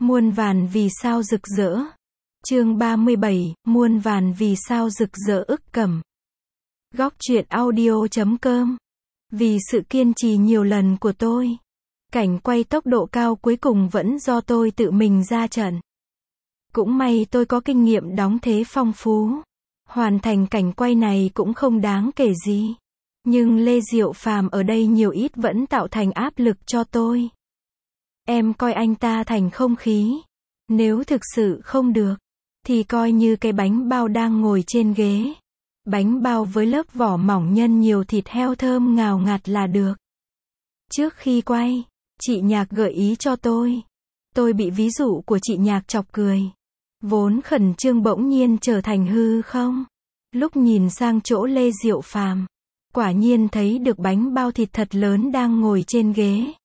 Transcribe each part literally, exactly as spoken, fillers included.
Muôn vàn vì sao rực rỡ. Chương ba mươi bảy, muôn vàn vì sao rực rỡ ức cầm. Góc truyện audio chấm com. Vì sự kiên trì nhiều lần của tôi, cảnh quay tốc độ cao cuối cùng vẫn do tôi tự mình ra trận. Cũng may tôi có kinh nghiệm đóng thế phong phú. Hoàn thành cảnh quay này cũng không đáng kể gì. Nhưng Lê Diệu Phàm ở đây nhiều ít vẫn tạo thành áp lực cho tôi. Em coi anh ta thành không khí. Nếu thực sự không được, thì coi như cái bánh bao đang ngồi trên ghế. Bánh bao với lớp vỏ mỏng nhân nhiều thịt heo thơm ngào ngạt là được. Trước khi quay, chị Nhạc gợi ý cho tôi. Tôi bị ví dụ của chị Nhạc chọc cười. Vốn khẩn trương bỗng nhiên trở thành hư không. Lúc nhìn sang chỗ Lê Diệu Phàm, quả nhiên thấy được bánh bao thịt thật lớn đang ngồi trên ghế.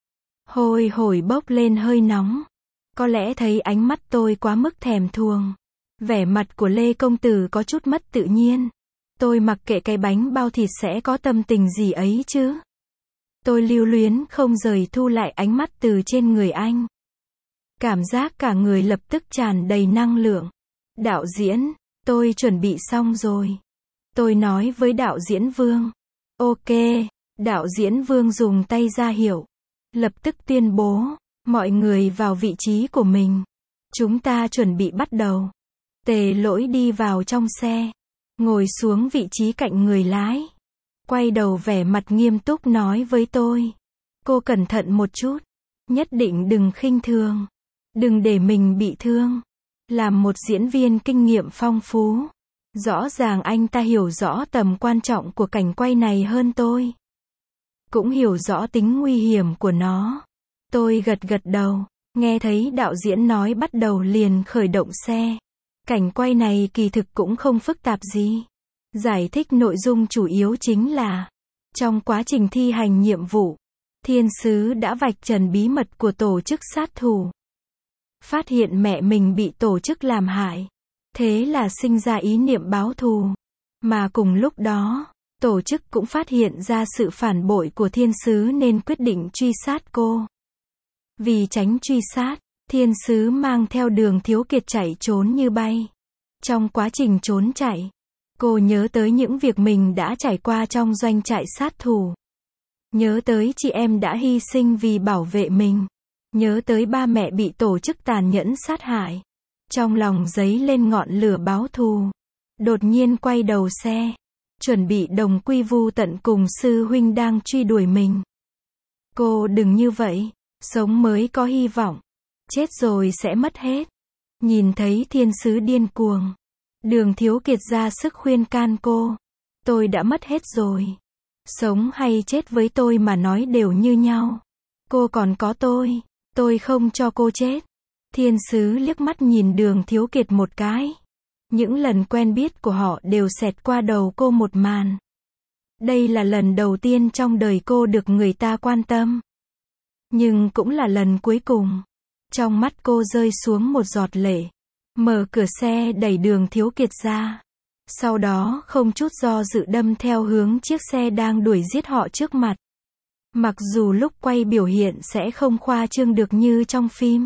Hôi hổi bốc lên hơi nóng. Có lẽ thấy ánh mắt tôi quá mức thèm thuồng. Vẻ mặt của Lê Công Tử có chút mất tự nhiên. Tôi mặc kệ cái bánh bao thịt sẽ có tâm tình gì ấy chứ. Tôi lưu luyến không rời thu lại ánh mắt từ trên người anh. Cảm giác cả người lập tức tràn đầy năng lượng. Đạo diễn, tôi chuẩn bị xong rồi. Tôi nói với đạo diễn Vương. Ok, đạo diễn Vương dùng tay ra hiệu. Lập tức tuyên bố, mọi người vào vị trí của mình. Chúng ta chuẩn bị bắt đầu. Tề Lỗi đi vào trong xe, ngồi xuống vị trí cạnh người lái. Quay đầu vẻ mặt nghiêm túc nói với tôi. Cô cẩn thận một chút. Nhất định đừng khinh thường. Đừng để mình bị thương. Làm một diễn viên kinh nghiệm phong phú. Rõ ràng anh ta hiểu rõ tầm quan trọng của cảnh quay này hơn tôi. Cũng hiểu rõ tính nguy hiểm của nó. Tôi gật gật đầu, nghe thấy đạo diễn nói bắt đầu liền khởi động xe. Cảnh quay này kỳ thực cũng không phức tạp gì. Giải thích nội dung chủ yếu chính là, trong quá trình thi hành nhiệm vụ, thiên sứ đã vạch trần bí mật của tổ chức sát thủ. Phát hiện mẹ mình bị tổ chức làm hại. Thế là sinh ra ý niệm báo thù. Mà cùng lúc đó, tổ chức cũng phát hiện ra sự phản bội của thiên sứ nên quyết định truy sát cô. Vì tránh truy sát, thiên sứ mang theo Đường Thiếu Kiệt chạy trốn như bay. Trong quá trình trốn chạy, cô nhớ tới những việc mình đã trải qua trong doanh trại sát thủ. Nhớ tới chị em đã hy sinh vì bảo vệ mình. Nhớ tới ba mẹ bị tổ chức tàn nhẫn sát hại. Trong lòng dấy lên ngọn lửa báo thù. Đột nhiên quay đầu xe. Chuẩn bị đồng quy vu tận cùng sư huynh đang truy đuổi mình. Cô đừng như vậy. Sống mới có hy vọng. Chết rồi sẽ mất hết. Nhìn thấy thiên sứ điên cuồng. Đường Thiếu Kiệt ra sức khuyên can cô. Tôi đã mất hết rồi. Sống hay chết với tôi mà nói đều như nhau. Cô còn có tôi. Tôi không cho cô chết. Thiên sứ liếc mắt nhìn Đường Thiếu Kiệt một cái. Những lần quen biết của họ đều xẹt qua đầu cô một màn. Đây là lần đầu tiên trong đời cô được người ta quan tâm. Nhưng cũng là lần cuối cùng. Trong mắt cô rơi xuống một giọt lệ. Mở cửa xe đẩy Đường Thiếu Kiệt ra. Sau đó không chút do dự đâm theo hướng chiếc xe đang đuổi giết họ trước mặt. Mặc dù lúc quay biểu hiện sẽ không khoa trương được như trong phim,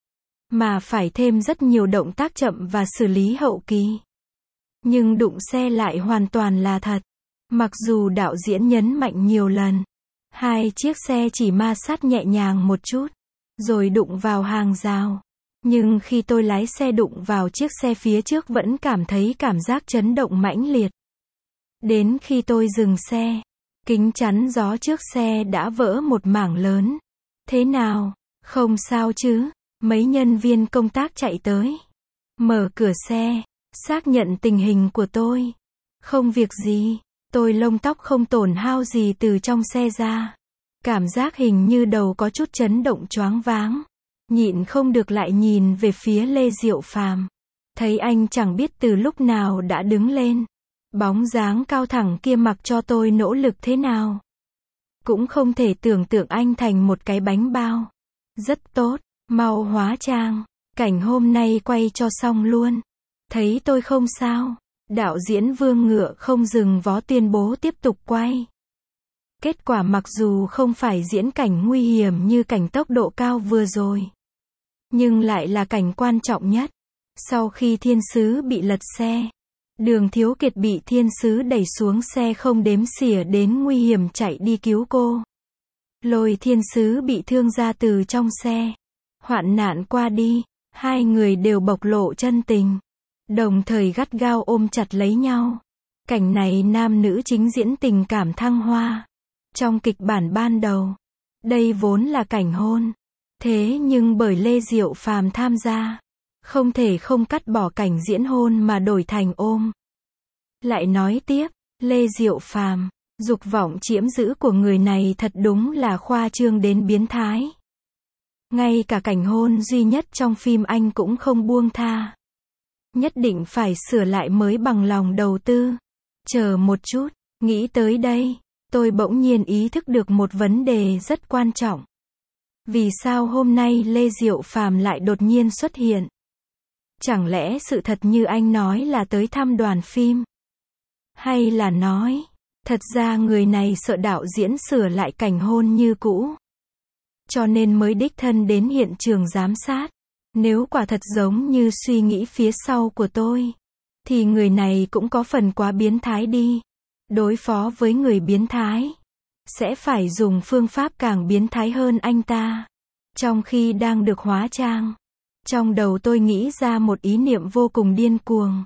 mà phải thêm rất nhiều động tác chậm và xử lý hậu kỳ. Nhưng đụng xe lại hoàn toàn là thật. Mặc dù đạo diễn nhấn mạnh nhiều lần, hai chiếc xe chỉ ma sát nhẹ nhàng một chút, rồi đụng vào hàng rào. Nhưng khi tôi lái xe đụng vào chiếc xe phía trước vẫn cảm thấy cảm giác chấn động mãnh liệt. Đến khi tôi dừng xe, kính chắn gió trước xe đã vỡ một mảng lớn. Thế nào? Không sao chứ? Mấy nhân viên công tác chạy tới. Mở cửa xe, xác nhận tình hình của tôi. Không việc gì, tôi lông tóc không tổn hao gì từ trong xe ra. Cảm giác hình như đầu có chút chấn động choáng váng. Nhịn không được lại nhìn về phía Lê Diệu Phàm. Thấy anh chẳng biết từ lúc nào đã đứng lên. Bóng dáng cao thẳng kia mặc cho tôi nỗ lực thế nào. Cũng không thể tưởng tượng anh thành một cái bánh bao. Rất tốt, mau hóa trang. Cảnh hôm nay quay cho xong luôn. Thấy tôi không sao. Đạo diễn Vương ngựa không dừng vó tuyên bố tiếp tục quay. Kết quả mặc dù không phải diễn cảnh nguy hiểm như cảnh tốc độ cao vừa rồi, nhưng lại là cảnh quan trọng nhất. Sau khi thiên sứ bị lật xe, Đường Thiếu Kiệt bị thiên sứ đẩy xuống xe không đếm xỉa đến nguy hiểm chạy đi cứu cô. Lôi thiên sứ bị thương ra từ trong xe. Hoạn nạn qua đi, hai người đều bộc lộ chân tình, đồng thời gắt gao ôm chặt lấy nhau. Cảnh này nam nữ chính diễn tình cảm thăng hoa. Trong kịch bản ban đầu, đây vốn là cảnh hôn. Thế nhưng bởi Lê Diệu Phàm tham gia, không thể không cắt bỏ cảnh diễn hôn mà đổi thành ôm. Lại nói tiếp, Lê Diệu Phàm, dục vọng chiếm giữ của người này thật đúng là khoa trương đến biến thái. Ngay cả cảnh hôn duy nhất trong phim anh cũng không buông tha. Nhất định phải sửa lại mới bằng lòng đầu tư. Chờ một chút, nghĩ tới đây, tôi bỗng nhiên ý thức được một vấn đề rất quan trọng. Vì sao hôm nay Lê Diệu Phàm lại đột nhiên xuất hiện? Chẳng lẽ sự thật như anh nói là tới thăm đoàn phim? Hay là nói, thật ra người này sợ đạo diễn sửa lại cảnh hôn như cũ, cho nên mới đích thân đến hiện trường giám sát? Nếu quả thật giống như suy nghĩ phía sau của tôi, thì người này cũng có phần quá biến thái đi. Đối phó với người biến thái, sẽ phải dùng phương pháp càng biến thái hơn anh ta. Trong khi đang được hóa trang, trong đầu tôi nghĩ ra một ý niệm vô cùng điên cuồng.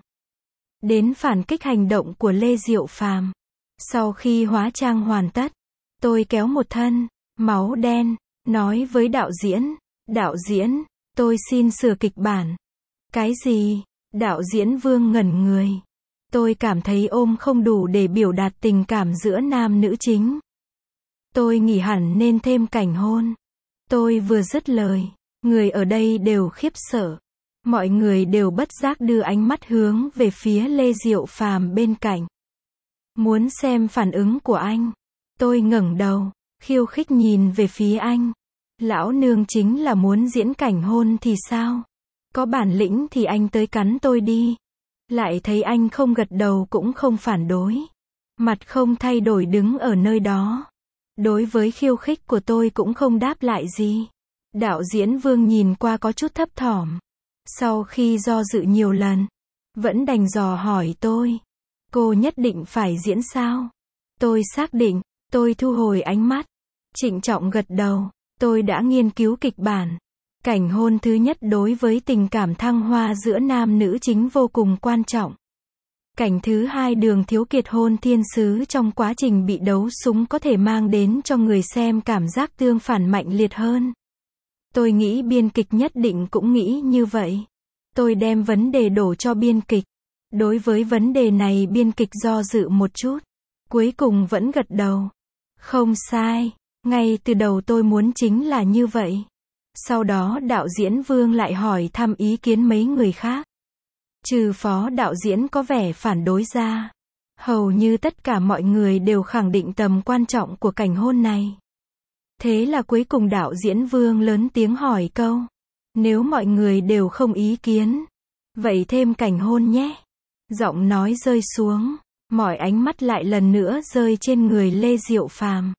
Đến phản kích hành động của Lê Diệu Phàm. Sau khi hóa trang hoàn tất, tôi kéo một thân máu đen, nói với đạo diễn, đạo diễn, tôi xin sửa kịch bản. Cái gì? Đạo diễn Vương ngẩn người. Tôi cảm thấy ôm không đủ để biểu đạt tình cảm giữa nam nữ chính. Tôi nghĩ hẳn nên thêm cảnh hôn. Tôi vừa dứt lời, người ở đây đều khiếp sợ. Mọi người đều bất giác đưa ánh mắt hướng về phía Lê Diệu Phàm bên cạnh, muốn xem phản ứng của anh. Tôi ngẩng đầu, khiêu khích nhìn về phía anh. Lão nương chính là muốn diễn cảnh hôn thì sao? Có bản lĩnh thì anh tới cắn tôi đi. Lại thấy anh không gật đầu cũng không phản đối, mặt không thay đổi đứng ở nơi đó. Đối với khiêu khích của tôi cũng không đáp lại gì. Đạo diễn Vương nhìn qua có chút thấp thỏm. Sau khi do dự nhiều lần, vẫn đành dò hỏi tôi, cô nhất định phải diễn sao? Tôi xác định. Tôi thu hồi ánh mắt, trịnh trọng gật đầu. Tôi đã nghiên cứu kịch bản. Cảnh hôn thứ nhất đối với tình cảm thăng hoa giữa nam nữ chính vô cùng quan trọng. Cảnh thứ hai Đường Thiếu Kiệt hôn thiên sứ trong quá trình bị đấu súng có thể mang đến cho người xem cảm giác tương phản mạnh liệt hơn. Tôi nghĩ biên kịch nhất định cũng nghĩ như vậy. Tôi đem vấn đề đổ cho biên kịch. Đối với vấn đề này biên kịch do dự một chút, cuối cùng vẫn gật đầu. Không sai, ngay từ đầu tôi muốn chính là như vậy. Sau đó đạo diễn Vương lại hỏi thăm ý kiến mấy người khác. Trừ phó đạo diễn có vẻ phản đối ra, hầu như tất cả mọi người đều khẳng định tầm quan trọng của cảnh hôn này. Thế là cuối cùng đạo diễn Vương lớn tiếng hỏi câu, nếu mọi người đều không ý kiến, vậy thêm cảnh hôn nhé. Giọng nói rơi xuống, mọi ánh mắt lại lần nữa rơi trên người Lê Diệu Phàm.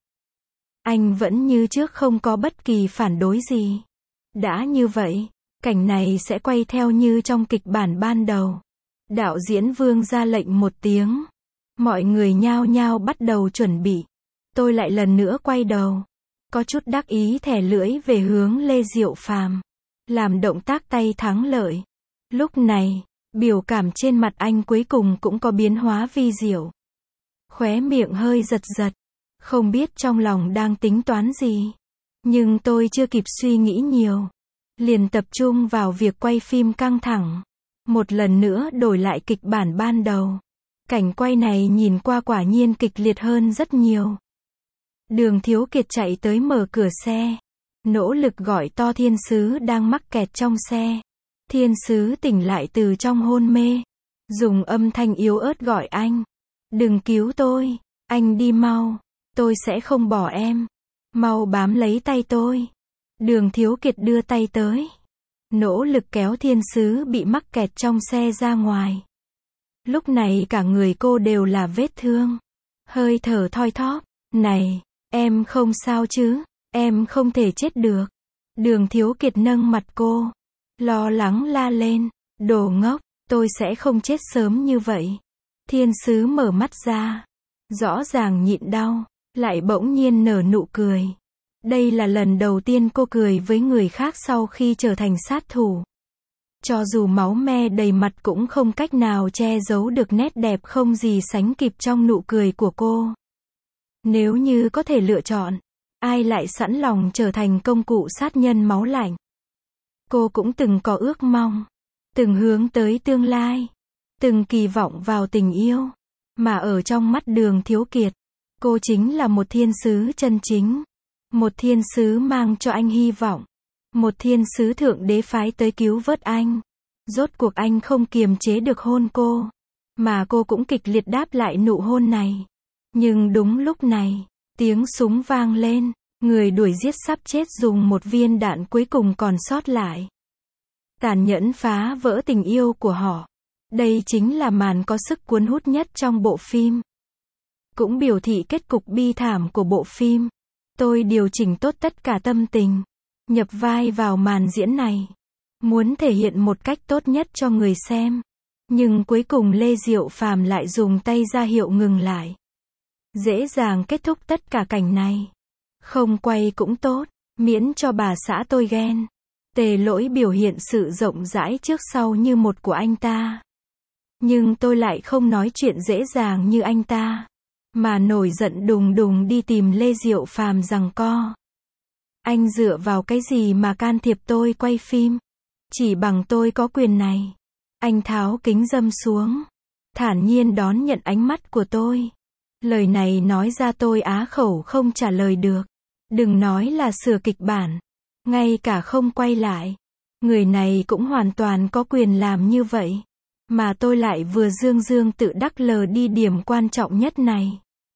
Anh vẫn như trước không có bất kỳ phản đối gì. Đã như vậy, cảnh này sẽ quay theo như trong kịch bản ban đầu. Đạo diễn Vương ra lệnh một tiếng. Mọi người nhao nhao bắt đầu chuẩn bị. Tôi lại lần nữa quay đầu, có chút đắc ý thè lưỡi về hướng Lê Diệu Phàm, làm động tác tay thắng lợi. Lúc này, biểu cảm trên mặt anh cuối cùng cũng có biến hóa vi diệu. Khóe miệng hơi giật giật, không biết trong lòng đang tính toán gì. Nhưng tôi chưa kịp suy nghĩ nhiều, liền tập trung vào việc quay phim căng thẳng. Một lần nữa đổi lại kịch bản ban đầu. Cảnh quay này nhìn qua quả nhiên kịch liệt hơn rất nhiều. Đường Thiếu Kiệt chạy tới mở cửa xe, nỗ lực gọi to thiên sứ đang mắc kẹt trong xe. Thiên sứ tỉnh lại từ trong hôn mê, dùng âm thanh yếu ớt gọi anh. Đừng cứu tôi, anh đi mau, tôi sẽ không bỏ em. Mau bám lấy tay tôi. Đường Thiếu Kiệt đưa tay tới, nỗ lực kéo thiên sứ bị mắc kẹt trong xe ra ngoài. Lúc này cả người cô đều là vết thương, hơi thở thoi thóp. Này, em không sao chứ, em không thể chết được. Đường Thiếu Kiệt nâng mặt cô, lo lắng la lên, đồ ngốc, tôi sẽ không chết sớm như vậy. Thiên sứ mở mắt ra, rõ ràng nhịn đau, lại bỗng nhiên nở nụ cười. Đây là lần đầu tiên cô cười với người khác sau khi trở thành sát thủ. Cho dù máu me đầy mặt cũng không cách nào che giấu được nét đẹp không gì sánh kịp trong nụ cười của cô. Nếu như có thể lựa chọn, ai lại sẵn lòng trở thành công cụ sát nhân máu lạnh. Cô cũng từng có ước mong, từng hướng tới tương lai, từng kỳ vọng vào tình yêu. Mà ở trong mắt Đường Thiếu Kiệt, cô chính là một thiên sứ chân chính. Một thiên sứ mang cho anh hy vọng. Một thiên sứ thượng đế phái tới cứu vớt anh. Rốt cuộc anh không kiềm chế được hôn cô. Mà cô cũng kịch liệt đáp lại nụ hôn này. Nhưng đúng lúc này, tiếng súng vang lên. Người đuổi giết sắp chết dùng một viên đạn cuối cùng còn sót lại. Tàn nhẫn phá vỡ tình yêu của họ. Đây chính là màn có sức cuốn hút nhất trong bộ phim. Cũng biểu thị kết cục bi thảm của bộ phim. Tôi điều chỉnh tốt tất cả tâm tình, nhập vai vào màn diễn này. Muốn thể hiện một cách tốt nhất cho người xem. Nhưng cuối cùng Lê Diệu Phàm lại dùng tay ra hiệu ngừng lại. Dễ dàng kết thúc tất cả cảnh này. Không quay cũng tốt, miễn cho bà xã tôi ghen. Tề Lỗi biểu hiện sự rộng rãi trước sau như một của anh ta. Nhưng tôi lại không nói chuyện dễ dàng như anh ta. Mà nổi giận đùng đùng đi tìm Lê Diệu Phàm giằng co. Anh dựa vào cái gì mà can thiệp tôi quay phim? Chỉ bằng tôi có quyền này. Anh tháo kính râm xuống. Thản nhiên đón nhận ánh mắt của tôi. Lời này nói ra tôi á khẩu không trả lời được. Đừng nói là sửa kịch bản. Ngay cả không quay lại. Người này cũng hoàn toàn có quyền làm như vậy. Mà tôi lại vừa dương dương tự đắc lờ đi điểm quan trọng nhất này.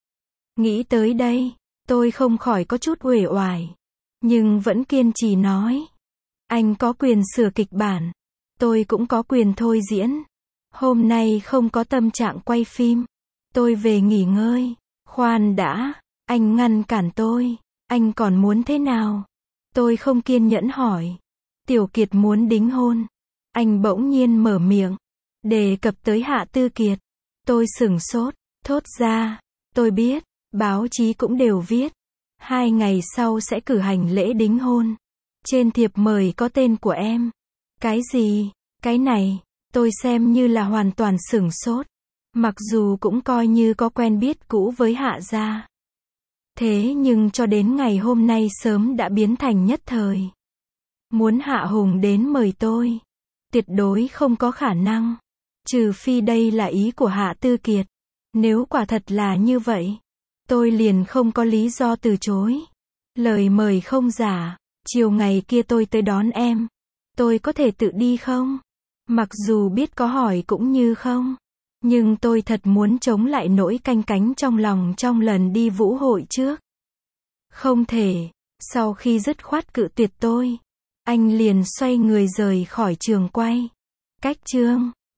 Nghĩ tới đây, tôi không khỏi có chút uể oải. Nhưng vẫn kiên trì nói. Anh có quyền sửa kịch bản. Tôi cũng có quyền thôi diễn. Hôm nay không có tâm trạng quay phim. Tôi về nghỉ ngơi. Khoan đã, anh ngăn cản tôi. Anh còn muốn thế nào? Tôi không kiên nhẫn hỏi. Tiểu Kiệt muốn đính hôn. Anh bỗng nhiên mở miệng. Đề cập tới Hạ Tư Kiệt. Tôi sửng sốt, thốt ra. Tôi biết, báo chí cũng đều viết. Hai ngày sau sẽ cử hành lễ đính hôn. Trên thiệp mời có tên của em. Cái gì? Cái này, tôi xem như là hoàn toàn sửng sốt. Mặc dù cũng coi như có quen biết cũ với Hạ gia. Thế nhưng cho đến ngày hôm nay sớm đã biến thành nhất thời. Muốn Hạ Hùng đến mời tôi. Tuyệt đối không có khả năng. Trừ phi đây là ý của Hạ Tư Kiệt. Nếu quả thật là như vậy, tôi liền không có lý do từ chối. Lời mời không giả. Chiều ngày kia tôi tới đón em. Tôi có thể tự đi không? Mặc dù biết có hỏi cũng như không. Nhưng tôi thật muốn chống lại nỗi canh cánh trong lòng trong lần đi vũ hội trước. Không thể. Sau khi dứt khoát cự tuyệt tôi, anh liền xoay người rời khỏi trường quay. Cách chương